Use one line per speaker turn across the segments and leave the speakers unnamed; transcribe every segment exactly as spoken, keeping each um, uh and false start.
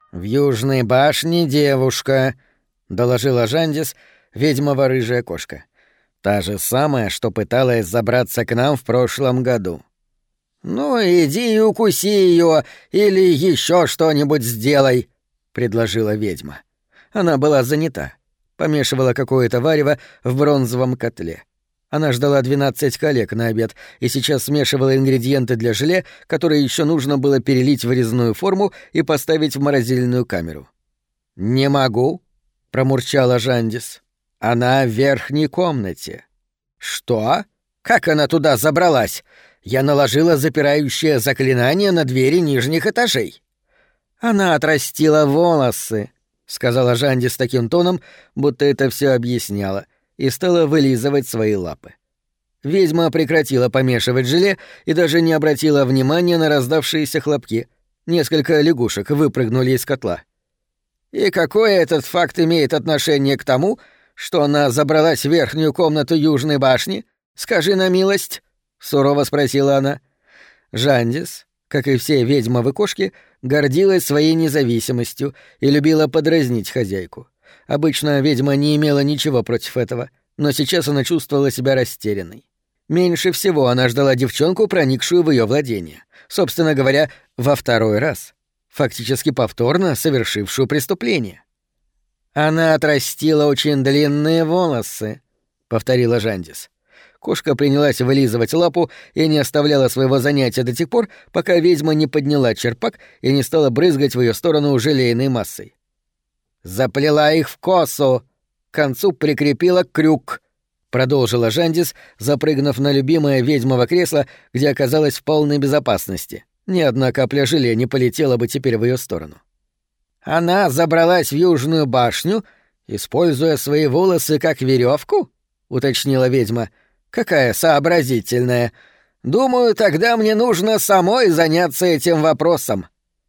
«В Южной башне девушка», — доложила Жандис, ведьмово-рыжая кошка. «Та же самая, что пыталась забраться к нам в прошлом году». «Ну, иди и укуси ее, или еще что-нибудь сделай», — предложила ведьма. Она была занята, помешивала какое-то варево в бронзовом котле. Она ждала двенадцать коллег на обед и сейчас смешивала ингредиенты для желе, которые еще нужно было перелить в резную форму и поставить в морозильную камеру. «Не могу», — промурчала Жандис. «Она в верхней комнате». «Что? Как она туда забралась? Я наложила запирающее заклинание на двери нижних этажей». «Она отрастила волосы», — сказала Жандис таким тоном, будто это все объясняло, и стала вылизывать свои лапы. Ведьма прекратила помешивать желе и даже не обратила внимания на раздавшиеся хлопки. Несколько лягушек выпрыгнули из котла. «И какое этот факт имеет отношение к тому, что она забралась в верхнюю комнату Южной башни? Скажи на милость», — сурово спросила она. Жандис, как и все ведьмовы кошки, гордилась своей независимостью и любила подразнить хозяйку. Обычно ведьма не имела ничего против этого, но сейчас она чувствовала себя растерянной. Меньше всего она ждала девчонку, проникшую в ее владение. Собственно говоря, во второй раз. Фактически повторно совершившую преступление. «Она отрастила очень длинные волосы», — повторила Жандис. Кошка принялась вылизывать лапу и не оставляла своего занятия до тех пор, пока ведьма не подняла черпак и не стала брызгать в ее сторону желейной массой. «Заплела их в косу, к концу прикрепила крюк», — продолжила Жандис, запрыгнув на любимое ведьмово кресло, где оказалась в полной безопасности. Ни одна капля желе не полетела бы теперь в ее сторону. «Она забралась в Южную башню, используя свои волосы как веревку?» — уточнила ведьма. «Какая сообразительная. Думаю, тогда мне нужно самой заняться этим вопросом».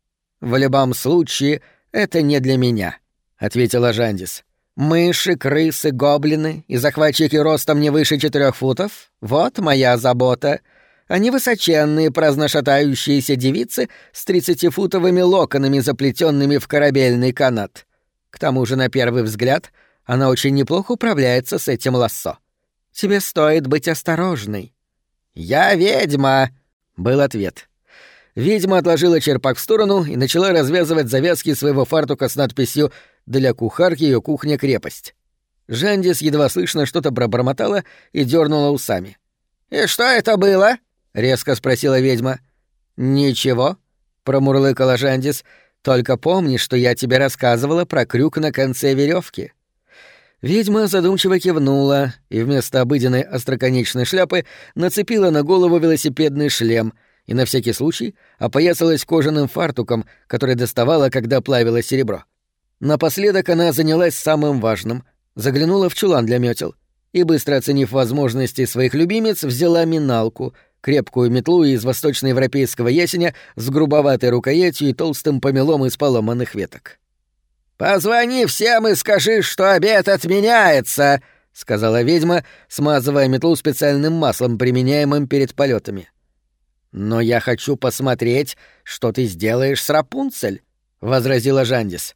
«В любом случае, это не для меня», — ответила Жандис. «Мыши, крысы, гоблины и захватчики ростом не выше четырех футов — вот моя забота. Они высоченные, праздношатающиеся девицы с тридцатифутовыми локонами, заплетенными в корабельный канат. К тому же, на первый взгляд, она очень неплохо управляется с этим лассо. Тебе стоит быть осторожной». «Я ведьма», — был ответ. Ведьма отложила черпак в сторону и начала развязывать завязки своего фартука с надписью «Для кухарки ее кухня-крепость». Жандис едва слышно что-то пробормотала и дернула усами. «И что это было?» — резко спросила ведьма. «Ничего», — промурлыкала Жандис, — «только помни, что я тебе рассказывала про крюк на конце веревки». Ведьма задумчиво кивнула и вместо обыденной остроконечной шляпы нацепила на голову велосипедный шлем и на всякий случай опоясалась кожаным фартуком, который доставала, когда плавила серебро. Напоследок она занялась самым важным — заглянула в чулан для мётел и, быстро оценив возможности своих любимец, взяла миналку — крепкую метлу из восточноевропейского ясеня с грубоватой рукоятью и толстым помелом из поломанных веток. «Позвони всем и скажи, что обед отменяется», — сказала ведьма, смазывая метлу специальным маслом, применяемым перед полетами. «Но я хочу посмотреть, что ты сделаешь с Рапунцель», — возразила Жандис.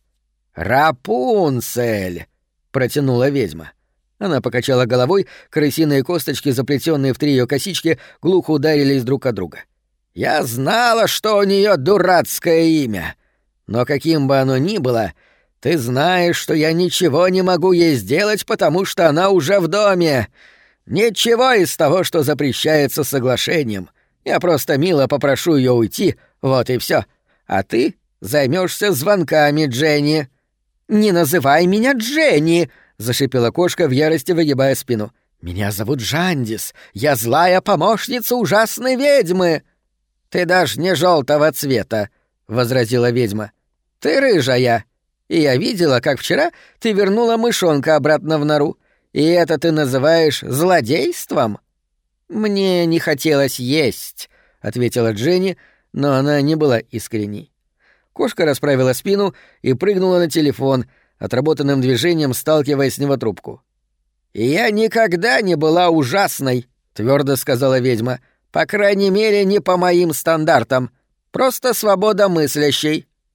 «Рапунцель», — протянула ведьма. Она покачала головой, крысиные косточки, заплетенные в три ее косички, глухо ударились друг от друга. «Я знала, что у нее дурацкое имя. Но каким бы оно ни было, ты знаешь, что я ничего не могу ей сделать, потому что она уже в доме. Ничего из того, что запрещается соглашением. Я просто мило попрошу ее уйти, вот и все. А ты займешься звонками, Дженни». «Не называй меня Дженни!» — зашипела кошка в ярости, выгибая спину. «Меня зовут Жандис. Я злая помощница ужасной ведьмы». «Ты даже не желтого цвета», — возразила ведьма. «Ты рыжая. И я видела, как вчера ты вернула мышонка обратно в нору. И это ты называешь злодейством?» «Мне не хотелось есть», — ответила Дженни, но она не была искренней. Кошка расправила спину и прыгнула на телефон, отработанным движением сталкивая с него трубку. «Я никогда не была ужасной», — твердо сказала ведьма. «По крайней мере, не по моим стандартам. Просто свободомыслящей».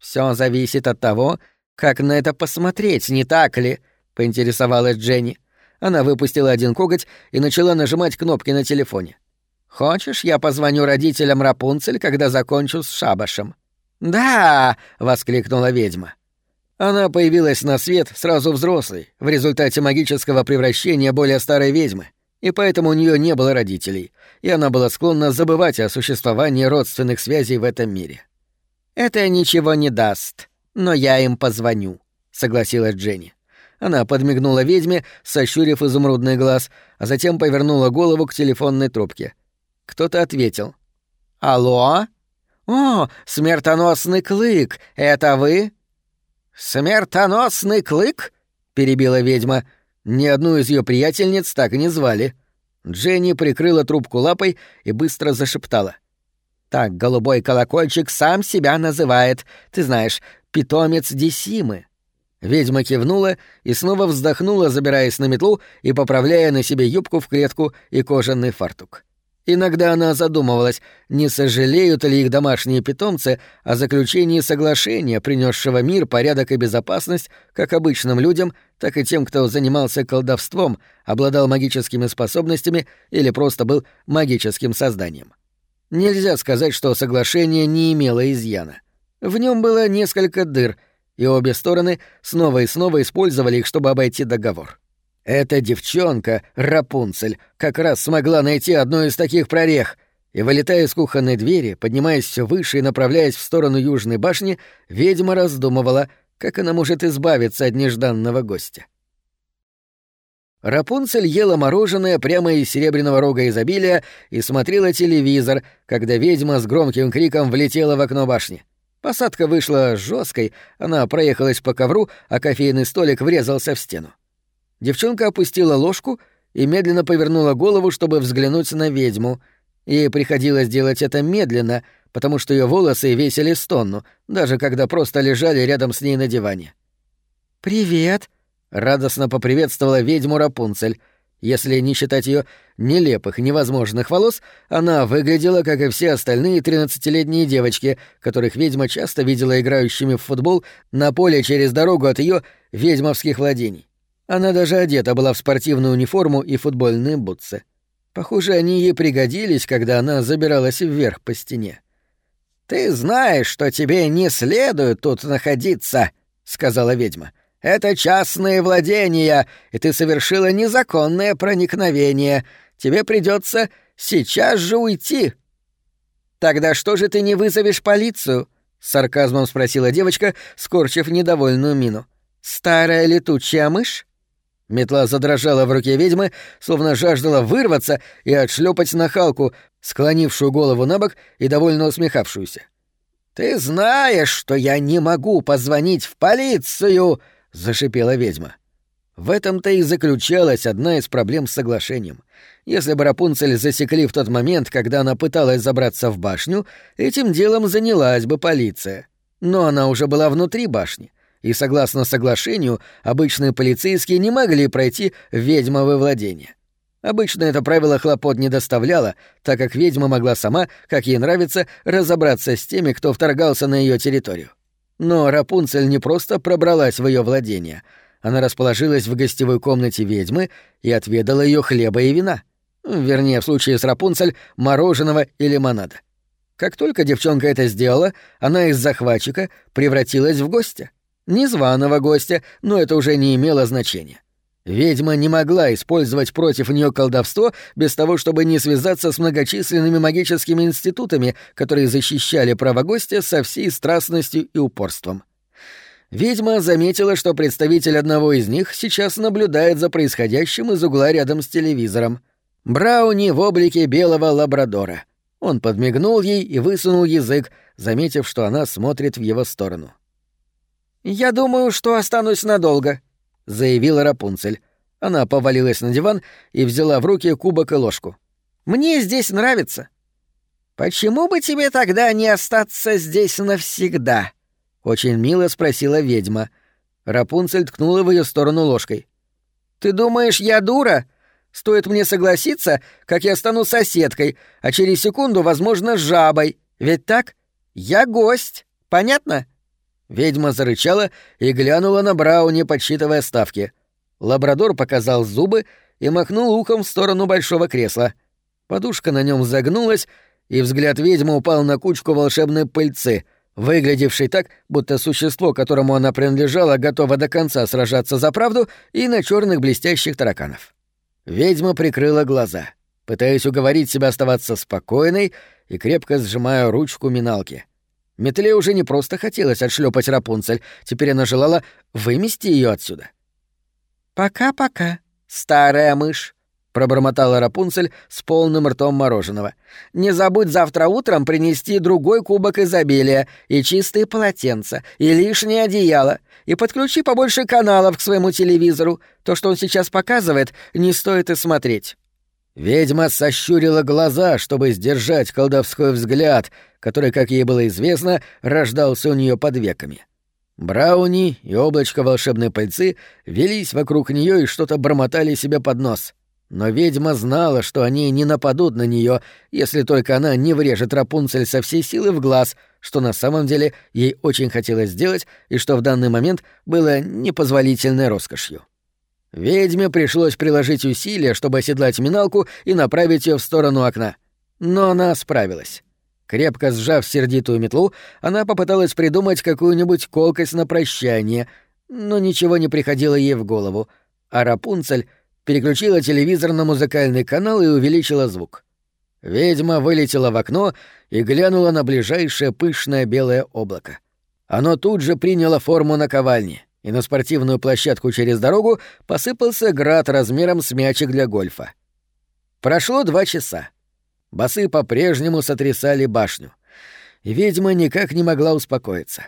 Все зависит от того, как на это посмотреть, не так ли?» — поинтересовалась Дженни. Она выпустила один коготь и начала нажимать кнопки на телефоне. «Хочешь, я позвоню родителям Рапунцель, когда закончу с шабашем?» «Да!» — воскликнула ведьма. Она появилась на свет сразу взрослой, в результате магического превращения более старой ведьмы, и поэтому у нее не было родителей, и она была склонна забывать о существовании родственных связей в этом мире. «Это ничего не даст, но я им позвоню», — согласилась Дженни. Она подмигнула ведьме, сощурив изумрудный глаз, а затем повернула голову к телефонной трубке. Кто-то ответил. «Алло? О, смертоносный клык, это вы?» «Смертоносный клык?» — перебила ведьма. Ни одну из ее приятельниц так и не звали. Дженни прикрыла трубку лапой и быстро зашептала. «Так голубой колокольчик сам себя называет. Ты знаешь, питомец Десимы». Ведьма кивнула и снова вздохнула, забираясь на метлу и поправляя на себе юбку в клетку и кожаный фартук. Иногда она задумывалась, не сожалеют ли их домашние питомцы о заключении соглашения, принесшего мир, порядок и безопасность как обычным людям, так и тем, кто занимался колдовством, обладал магическими способностями или просто был магическим созданием. Нельзя сказать, что соглашение не имело изъяна. В нем было несколько дыр, и обе стороны снова и снова использовали их, чтобы обойти договор. Эта девчонка, Рапунцель, как раз смогла найти одну из таких прорех, и, вылетая из кухонной двери, поднимаясь все выше и направляясь в сторону Южной башни, ведьма раздумывала, как она может избавиться от нежданного гостя. Рапунцель ела мороженое прямо из серебряного рога изобилия и смотрела телевизор, когда ведьма с громким криком влетела в окно башни. Посадка вышла жесткой, она проехалась по ковру, а кофейный столик врезался в стену. Девчонка опустила ложку и медленно повернула голову, чтобы взглянуть на ведьму. Ей приходилось делать это медленно, потому что ее волосы весили с тонну, даже когда просто лежали рядом с ней на диване. «Привет!» — радостно поприветствовала ведьму Рапунцель. Если не считать ее нелепых, невозможных волос, она выглядела, как и все остальные тринадцатилетние девочки, которых ведьма часто видела играющими в футбол на поле через дорогу от ее ведьмовских владений. Она даже одета была в спортивную униформу и футбольные бутсы. Похоже, они ей пригодились, когда она забиралась вверх по стене. «Ты знаешь, что тебе не следует тут находиться», — сказала ведьма. «Это частные владения, и ты совершила незаконное проникновение. Тебе придется сейчас же уйти». «Тогда что же ты не вызовешь полицию?» — с сарказмом спросила девочка, скорчив недовольную мину. «Старая летучая мышь?» Метла задрожала в руке ведьмы, словно жаждала вырваться и отшлепать нахалку, склонившую голову набок и довольно усмехавшуюся. «Ты знаешь, что я не могу позвонить в полицию!» — зашипела ведьма. В этом-то и заключалась одна из проблем с соглашением. Если бы Рапунцель засекли в тот момент, когда она пыталась забраться в башню, этим делом занялась бы полиция. Но она уже была внутри башни, и, согласно соглашению, обычные полицейские не могли пройти в ведьмовое владение. Обычно это правило хлопот не доставляло, так как ведьма могла сама, как ей нравится, разобраться с теми, кто вторгался на ее территорию. Но Рапунцель не просто пробралась в ее владение. Она расположилась в гостевой комнате ведьмы и отведала ее хлеба и вина. Вернее, в случае с Рапунцель, мороженого и лимонада. Как только девчонка это сделала, она из захватчика превратилась в гостя. Незваного гостя, но это уже не имело значения. Ведьма не могла использовать против нее колдовство без того, чтобы не связаться с многочисленными магическими институтами, которые защищали право гостя со всей страстностью и упорством. Ведьма заметила, что представитель одного из них сейчас наблюдает за происходящим из угла рядом с телевизором. Брауни в облике белого лабрадора. Он подмигнул ей и высунул язык, заметив, что она смотрит в его сторону. «Я думаю, что останусь надолго», — заявила Рапунцель. Она повалилась на диван и взяла в руки кубок и ложку. «Мне здесь нравится». «Почему бы тебе тогда не остаться здесь навсегда?» — очень мило спросила ведьма. Рапунцель ткнула в ее сторону ложкой. «Ты думаешь, я дура? Стоит мне согласиться, как я стану соседкой, а через секунду, возможно, жабой. Ведь так? Я гость. Понятно?» Ведьма зарычала и глянула на Брауни, подсчитывая ставки. Лабрадор показал зубы и махнул ухом в сторону большого кресла. Подушка на нем загнулась, и взгляд ведьмы упал на кучку волшебной пыльцы, выглядевшей так, будто существо, которому она принадлежала, готово до конца сражаться за правду, и на черных блестящих тараканов. Ведьма прикрыла глаза, пытаясь уговорить себя оставаться спокойной и крепко сжимая ручку миналки. Метле уже не просто хотелось отшлепать Рапунцель, теперь она желала вымести ее отсюда. «Пока-пока, старая мышь», — пробормотала Рапунцель с полным ртом мороженого. «Не забудь завтра утром принести другой кубок изобилия и чистые полотенца, и лишнее одеяло, и подключи побольше каналов к своему телевизору. То, что он сейчас показывает, не стоит и смотреть». Ведьма сощурила глаза, чтобы сдержать колдовской взгляд, который, как ей было известно, рождался у нее под веками. Брауни и облачко волшебной пыльцы велись вокруг нее и что-то бормотали себе под нос. Но ведьма знала, что они не нападут на нее, если только она не врежет Рапунцель со всей силы в глаз, что на самом деле ей очень хотелось сделать и что в данный момент было непозволительной роскошью. Ведьме пришлось приложить усилия, чтобы оседлать миналку и направить ее в сторону окна. Но она справилась. Крепко сжав сердитую метлу, она попыталась придумать какую-нибудь колкость на прощание, но ничего не приходило ей в голову, а Рапунцель переключила телевизор на музыкальный канал и увеличила звук. Ведьма вылетела в окно и глянула на ближайшее пышное белое облако. Оно тут же приняло форму наковальни, и на спортивную площадку через дорогу посыпался град размером с мячик для гольфа. Прошло два часа. Басы по-прежнему сотрясали башню, и ведьма никак не могла успокоиться.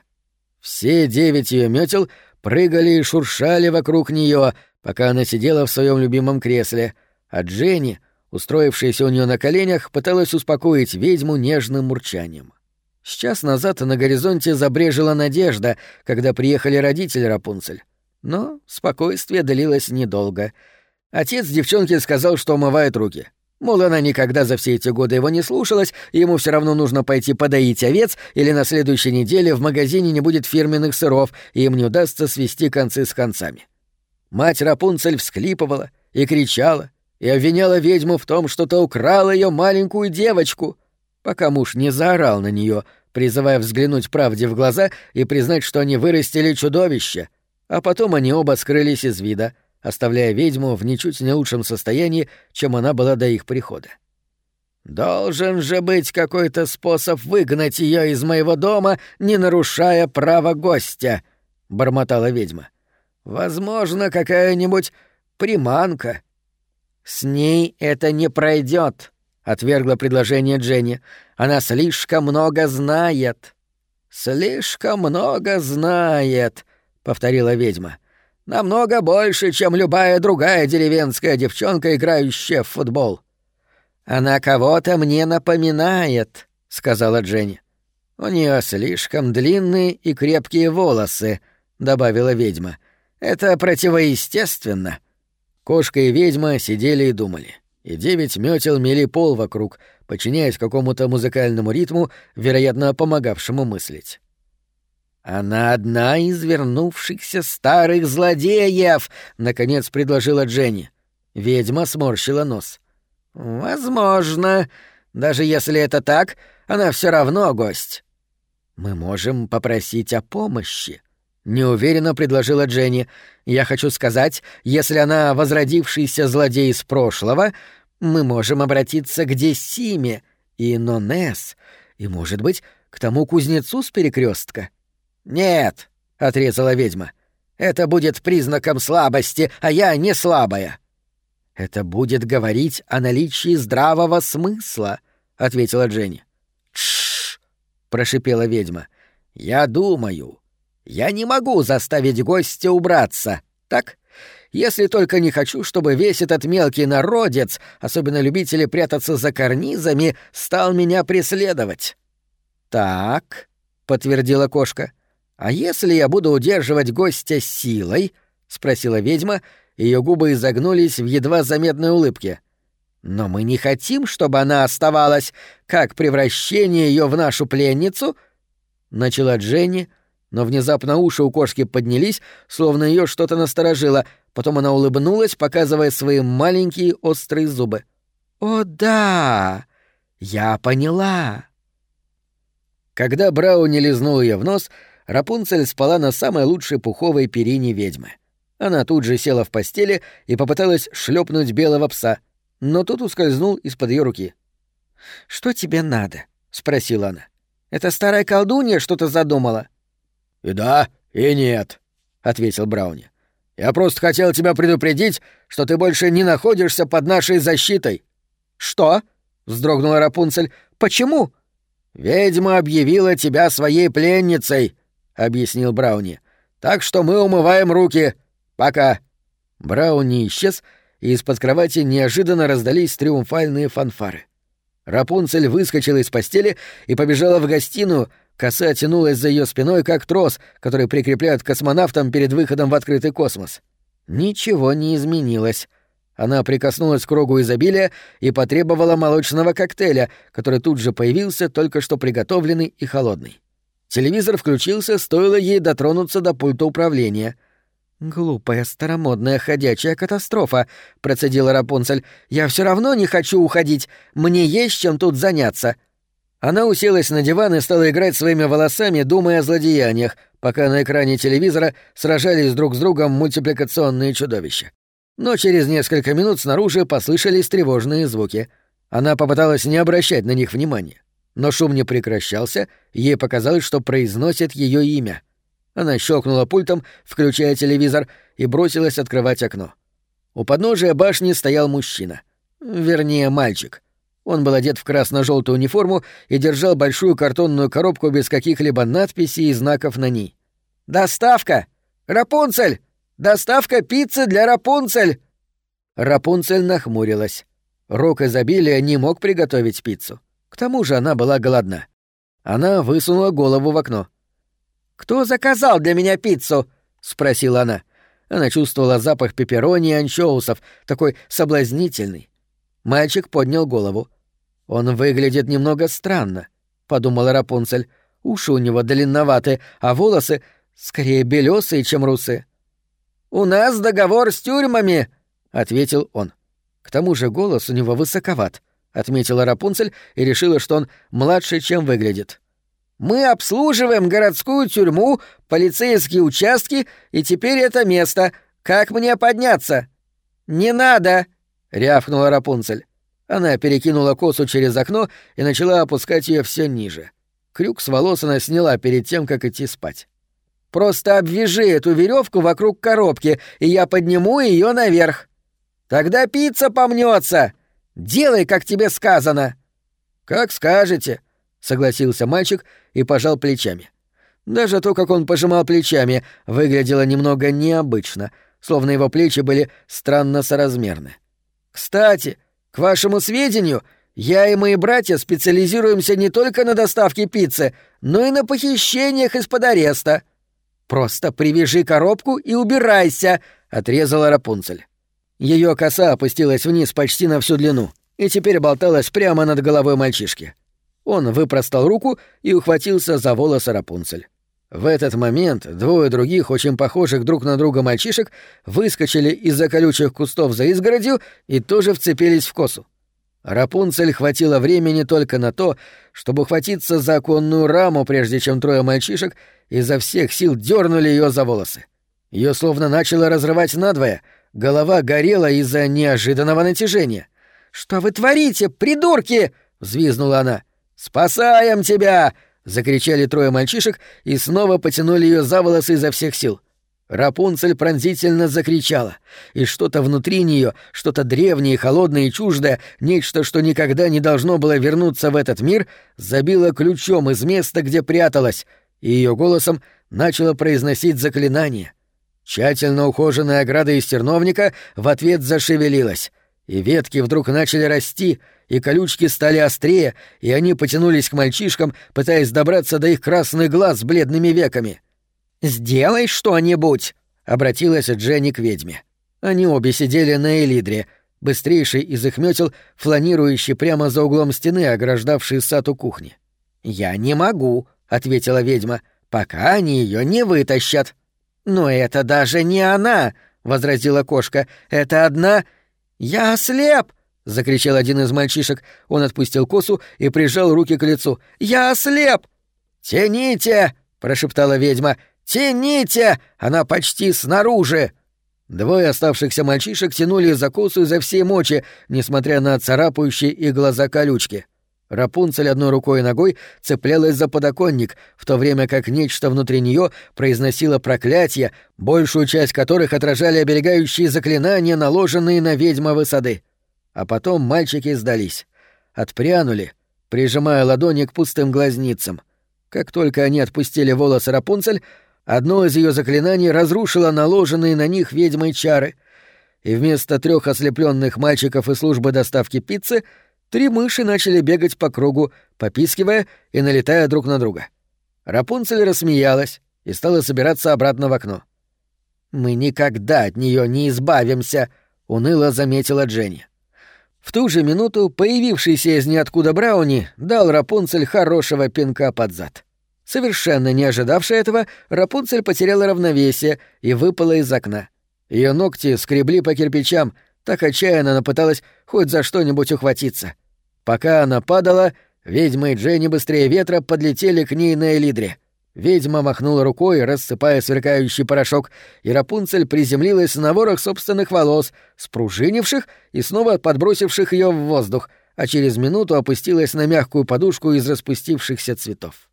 Все девять ее мётел прыгали и шуршали вокруг нее, пока она сидела в своем любимом кресле, а Дженни, устроившаяся у нее на коленях, пыталась успокоить ведьму нежным мурчанием. С час назад на горизонте забрежила надежда, когда приехали родители Рапунцель. Но спокойствие длилось недолго. Отец девчонки сказал, что умывает руки. Мол, она никогда за все эти годы его не слушалась, и ему все равно нужно пойти подоить овец, или на следующей неделе в магазине не будет фирменных сыров, и им не удастся свести концы с концами. Мать Рапунцель всхлипывала и кричала, и обвиняла ведьму в том, что та украла ее маленькую девочку, пока муж не заорал на нее, призывая взглянуть правде в глаза и признать, что они вырастили чудовище, а потом они оба скрылись из вида, оставляя ведьму в ничуть не лучшем состоянии, чем она была до их прихода. «Должен же быть какой-то способ выгнать ее из моего дома, не нарушая права гостя», — бормотала ведьма. «Возможно, какая-нибудь приманка». «С ней это не пройдет», — отвергла предложение Дженни. «Она слишком много знает». «Слишком много знает», — повторила ведьма. «Намного больше, чем любая другая деревенская девчонка, играющая в футбол». «Она кого-то мне напоминает», — сказала Дженни. «У нее слишком длинные и крепкие волосы», — добавила ведьма. «Это противоестественно». Кошка и ведьма сидели и думали, и девять мётел мели пол вокруг, подчиняясь какому-то музыкальному ритму, вероятно, помогавшему мыслить. «Она одна из вернувшихся старых злодеев», — наконец предложила Дженни. Ведьма сморщила нос. «Возможно. Даже если это так, она все равно гость». «Мы можем попросить о помощи», — неуверенно предложила Дженни. «Я хочу сказать, если она возродившийся злодей из прошлого, мы можем обратиться к Десиме и Нонес, и, может быть, к тому кузнецу с перекрестка». «Нет», — отрезала ведьма, — «это будет признаком слабости, а я не слабая». «Это будет говорить о наличии здравого смысла», — ответила Дженни. «Тш-ш-ш», прошипела ведьма. «Я думаю. Я не могу заставить гостя убраться, так? Если только не хочу, чтобы весь этот мелкий народец, особенно любители прятаться за карнизами, стал меня преследовать». «Так», — подтвердила кошка. «А если я буду удерживать гостя силой?» — спросила ведьма, ее губы изогнулись в едва заметной улыбке. «Но мы не хотим, чтобы она оставалась. Как превращение ее в нашу пленницу?» — начала Дженни, Но внезапно уши у кошки поднялись, словно ее что-то насторожило. Потом она улыбнулась, показывая свои маленькие острые зубы. «О, да! Я поняла!» Когда Брауни лизнул ее в нос, Рапунцель спала на самой лучшей пуховой перине ведьмы. Она тут же села в постели и попыталась шлепнуть белого пса, но тот ускользнул из-под ее руки. «Что тебе надо?» — спросила она. «Эта старая колдунья что-то задумала?» «И да, и нет», — ответил Брауни. «Я просто хотел тебя предупредить, что ты больше не находишься под нашей защитой». «Что?» — вздрогнула Рапунцель. «Почему?» «Ведьма объявила тебя своей пленницей», — объяснил Брауни. «Так что мы умываем руки. Пока». Брауни исчез, и из-под кровати неожиданно раздались триумфальные фанфары. Рапунцель выскочила из постели и побежала в гостиную. Коса тянулась за ее спиной, как трос, который прикрепляют космонавтам перед выходом в открытый космос. Ничего не изменилось. Она прикоснулась к рогу изобилия и потребовала молочного коктейля, который тут же появился, только что приготовленный и холодный. Телевизор включился, стоило ей дотронуться до пульта управления. «Глупая, старомодная, ходячая катастрофа», — процедила Рапунцель. «Я все равно не хочу уходить. Мне есть чем тут заняться». Она уселась на диван и стала играть своими волосами, думая о злодеяниях, пока на экране телевизора сражались друг с другом мультипликационные чудовища. Но через несколько минут снаружи послышались тревожные звуки. Она попыталась не обращать на них внимания. Но шум не прекращался, и ей показалось, что произносит ее имя. Она щелкнула пультом, включая телевизор, и бросилась открывать окно. У подножия башни стоял мужчина. Вернее, мальчик. Он был одет в красно-желтую униформу и держал большую картонную коробку без каких-либо надписей и знаков на ней. «Доставка! Рапунцель! Доставка пиццы для Рапунцель!» Рапунцель нахмурилась. Рок изобилия не мог приготовить пиццу. К тому же она была голодна. Она высунула голову в окно. «Кто заказал для меня пиццу?» — спросила она. Она чувствовала запах пепперони и анчоусов, такой соблазнительный. Мальчик поднял голову. «Он выглядит немного странно», — подумала Рапунцель. «Уши у него длинноваты, а волосы скорее белёсые, чем русые». «У нас договор с тюрьмами», — ответил он. К тому же голос у него высоковат, — отметила Рапунцель и решила, что он младше, чем выглядит. «Мы обслуживаем городскую тюрьму, полицейские участки, и теперь это место. Как мне подняться?» «Не надо!» — рявкнула Рапунцель. Она перекинула косу через окно и начала опускать ее все ниже. Крюк с волос она сняла перед тем, как идти спать. «Просто обвяжи эту веревку вокруг коробки, и я подниму ее наверх. Тогда пицца помнется. Делай, как тебе сказано». «Как скажете», — согласился мальчик и пожал плечами. Даже то, как он пожимал плечами, выглядело немного необычно, словно его плечи были странно соразмерны. «Кстати, к вашему сведению, я и мои братья специализируемся не только на доставке пиццы, но и на похищениях из-под ареста». «Просто привяжи коробку и убирайся», — отрезала Рапунцель. Ее коса опустилась вниз почти на всю длину и теперь болталась прямо над головой мальчишки. Он выпростал руку и ухватился за волосы Рапунцель. В этот момент двое других, очень похожих друг на друга мальчишек, выскочили из-за колючих кустов за изгородью и тоже вцепились в косу. Рапунцель хватило времени только на то, чтобы ухватиться за оконную раму, прежде чем трое мальчишек изо всех сил дернули ее за волосы. Ее словно начало разрывать надвое, голова горела из-за неожиданного натяжения. «Что вы творите, придурки?» — взвизгнула она. «Спасаем тебя!» — закричали трое мальчишек и снова потянули ее за волосы изо всех сил. Рапунцель пронзительно закричала, и что-то внутри нее, что-то древнее, холодное и чуждое, нечто, что никогда не должно было вернуться в этот мир, забило ключом из места, где пряталась, и ее голосом начало произносить заклинание. Тщательно ухоженная ограда из терновника в ответ зашевелилась, и ветки вдруг начали расти, и колючки стали острее, и они потянулись к мальчишкам, пытаясь добраться до их красных глаз с бледными веками. «Сделай что-нибудь!» — обратилась Дженни к ведьме. Они обе сидели на элидре, быстрейший из их мётел, фланирующий прямо за углом стены, ограждавший сад у кухни. «Я не могу», — ответила ведьма. пока они ее не вытащат». «Но это даже не она!» — возразила кошка. «Это одна...» «Я ослеп!» — закричал один из мальчишек. Он отпустил косу и прижал руки к лицу. «Я ослеп!» «Тяните!» — прошептала ведьма. «Тяните! Она почти снаружи!» Двое оставшихся мальчишек тянули за косу изо всей мочи, несмотря на царапающие их глаза колючки. Рапунцель одной рукой и ногой цеплялась за подоконник, в то время как нечто внутри нее произносило проклятия, большую часть которых отражали оберегающие заклинания, наложенные на ведьмовы сады. А потом мальчики сдались. Отпрянули, прижимая ладони к пустым глазницам. Как только они отпустили волосы Рапунцель, одно из ее заклинаний разрушило наложенные на них ведьмой чары, и вместо трех ослепленных мальчиков из службы доставки пиццы три мыши начали бегать по кругу, попискивая и налетая друг на друга. Рапунцель рассмеялась и стала собираться обратно в окно. «Мы никогда от нее не избавимся», — уныло заметила Дженни. В ту же минуту появившийся из ниоткуда Брауни дал Рапунцель хорошего пинка под зад. Совершенно не ожидавшая этого, Рапунцель потеряла равновесие и выпала из окна. Ее ногти скребли по кирпичам, так отчаянно она пыталась хоть за что-нибудь ухватиться. Пока она падала, ведьма и Дженни быстрее ветра подлетели к ней на элидре. Ведьма махнула рукой, рассыпая сверкающий порошок, и Рапунцель приземлилась на ворох собственных волос, спружинивших и снова подбросивших ее в воздух, а через минуту опустилась на мягкую подушку из распустившихся цветов.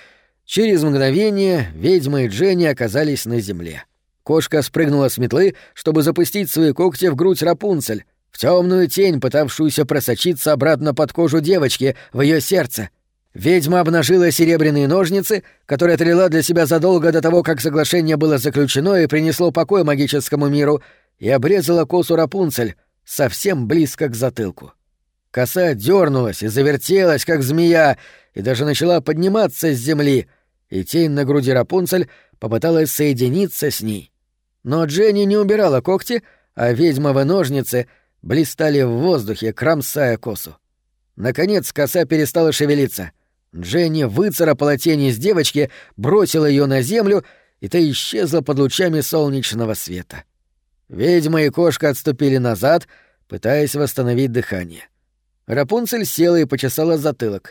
Через мгновение ведьма и Дженни оказались на земле. Кошка спрыгнула с метлы, чтобы запустить свои когти в грудь Рапунцель, в темную тень, пытавшуюся просочиться обратно под кожу девочки, в ее сердце. Ведьма обнажила серебряные ножницы, которые отрела для себя задолго до того, как соглашение было заключено и принесло покой магическому миру, и обрезала косу Рапунцель совсем близко к затылку. Коса дернулась и завертелась, как змея, и даже начала подниматься с земли, и тень на груди Рапунцель попыталась соединиться с ней. Но Дженни не убирала когти, а ведьмовы ножницы блистали в воздухе, кромсая косу. Наконец коса перестала шевелиться. Дженни выцарапала тень из девочки, бросила ее на землю, и та исчезла под лучами солнечного света. Ведьма и кошка отступили назад, пытаясь восстановить дыхание. Рапунцель села и почесала затылок.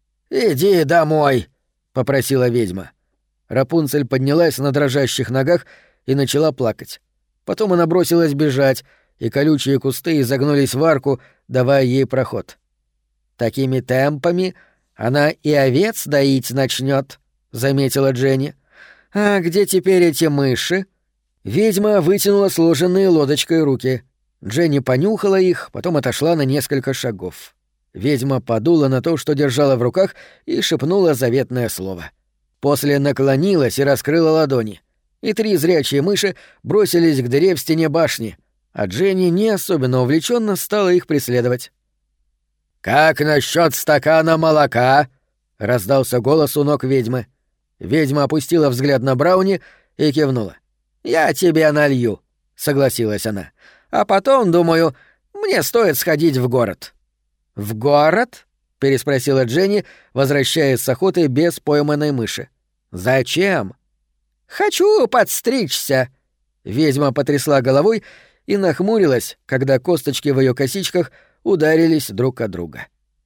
«Иди домой», — попросила ведьма. Рапунцель поднялась на дрожащих ногах и начала плакать. Потом она бросилась бежать, и колючие кусты изогнулись в арку, давая ей проход. «Такими темпами она и овец доить начнет», — заметила Дженни. «А где теперь эти мыши?» Ведьма вытянула сложенные лодочкой руки. Дженни понюхала их, потом отошла на несколько шагов. Ведьма подула на то, что держала в руках, и шепнула заветное слово. После наклонилась и раскрыла ладони. И три зрячие мыши бросились к дыре в стене башни, а Дженни не особенно увлеченно стала их преследовать. «Как насчет стакана молока?» — раздался голос у ног ведьмы. Ведьма опустила взгляд на Брауни и кивнула. «Я тебе налью», — согласилась она. «А потом, думаю, мне стоит сходить в город». «В город?» — переспросила Дженни, возвращаясь с охоты без пойманной мыши. «Зачем?» «Хочу подстричься!» Ведьма потрясла головой и нахмурилась, когда косточки в ее косичках ударились друг от друга.